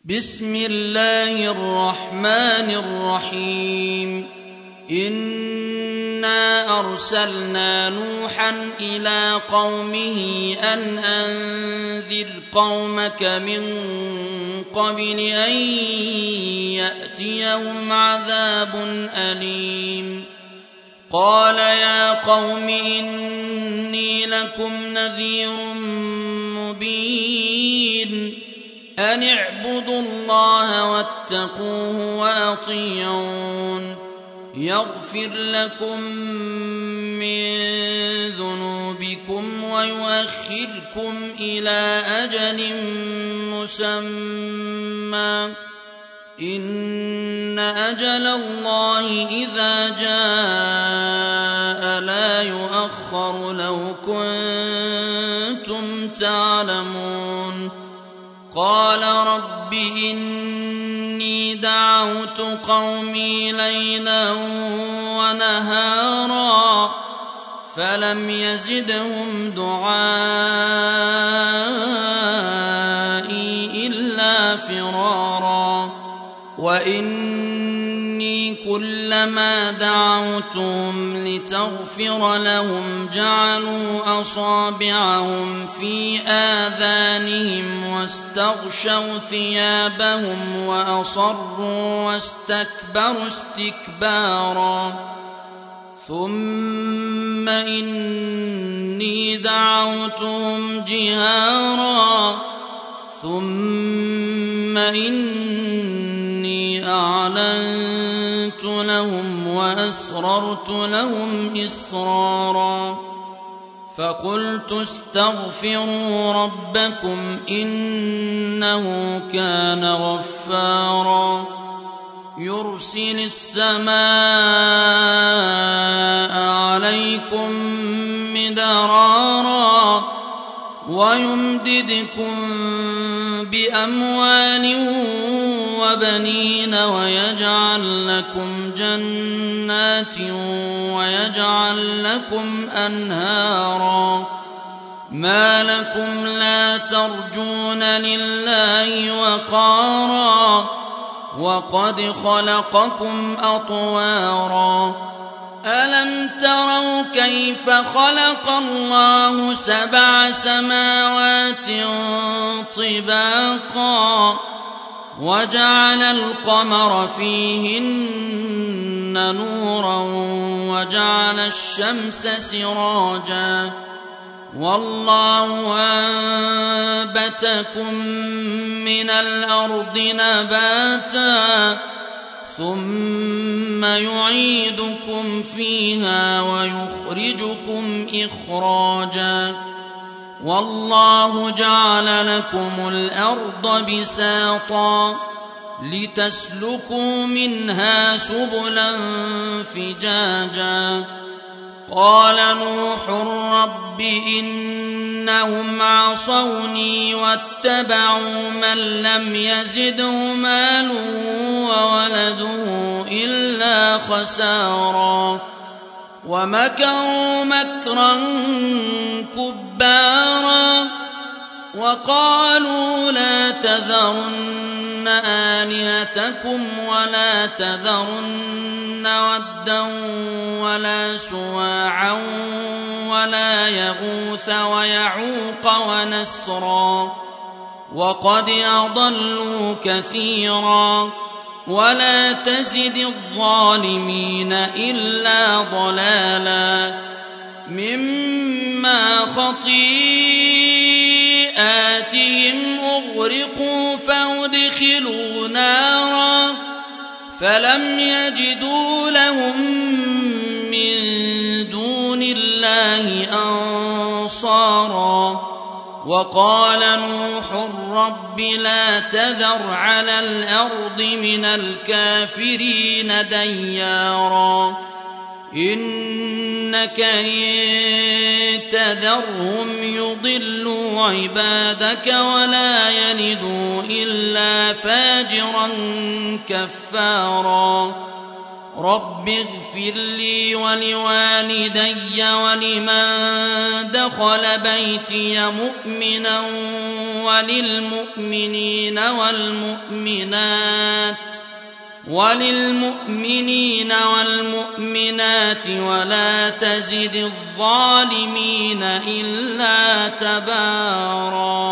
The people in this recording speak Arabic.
بسم الله الرحمن الرحيم إنا أرسلنا نوحا إلى قومه أن أنذر قومك من قبل أن يأتيهم عذاب أليم قال يا قوم إني لكم نذير مبين أن اعبدوا الله واتقوه وأطيعون يغفر لكم من ذنوبكم ويؤخركم إلى أجل مسمى إن أجل الله إذا جاء لا يؤخر لو كنتم تعلمون قال رب إني دعوت قومي ليلا ونهارا فلم يزدهم دعائي إلا فرارا وإني كلما دعوتهم لتغفر لهم جعلوا أصابعهم في آذانهم واستغشوا ثيابهم وأصروا واستكبروا استكبارا ثم إني دعوتهم جهارا ثم إني أعلنت لهم وأسررت لهم إسرارا فقلت استغفروا ربكم إنه كان غفارا يرسل السماء عليكم مدرارا ويمددكم بأموال وبنين ويجعل لكم جنات ويجعل لكم أنهارا ما لكم لا ترجون لله وقارا وقد خلقكم أطوارا ألم تروا كيف خلق الله 7 سماوات طباقا وجعل القمر فيهن نورا وجعل الشمس سراجا والله أنبتكم من الأرض نباتا ثم يعيدكم فيها ويخرجكم إخراجا والله جعل لكم الأرض بساطا لتسلكوا منها سبلا فجاجا قال نوح رب إنهم عصوني واتبعوا من لم يزده ماله وولده إلا خسارا ومكروا مكرا كبارا وقالوا لا تذرن آلهتكم ولا تذرن ودا ولا سواعا ولا يغوث ويعوق ونسرا وقد أضلوا كثيرا ولا تزد الظالمين إلا ضلالا مما خطيئاتهم أغرقوا فأدخلوا نارا فلم يجدوا لهم من دون الله أنصارا وقال نوح رب لا تذر على الأرض من الكافرين ديارا إنك إن تذرهم يضلوا عبادك ولا يلدوا إلا فاجرا كفارا رب اغفر لي ولوالدي ولمن دخل بيتي مؤمنا وللمؤمنين والمؤمنات ولا تزد الظالمين إلا تباراً.